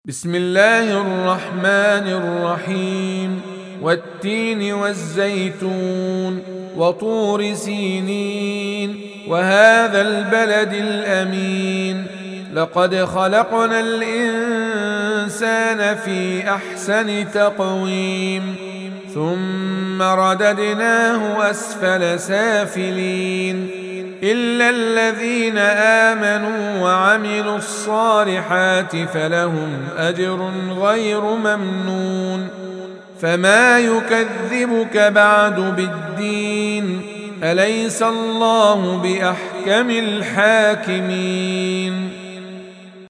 بسم الله الرحمن الرحيم والتين والزيتون وطور سينين وهذا البلد الأمين لقد خلقنا الإنسان في أحسن تقويم ثم رددناه أسفل سافلين إلا الذين آمنوا وعملوا الصالحات فلهم أجر غير ممنون فما يكذبك بعد بالدين أليس الله بأحكم الحاكمين